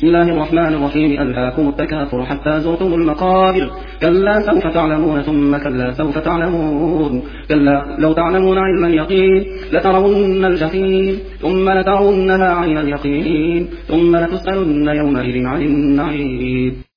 بسم الله الرحمن الرحيم. ألهاكم التكاثر حتى زرتم المقابر. كلا سوف تعلمون ثم كلا سوف تعلمون. كلا لو تعلمون علم اليقين لترون الجحيم ثم لترونها عين اليقين ثم لتسألن يومئذ عن النعيم.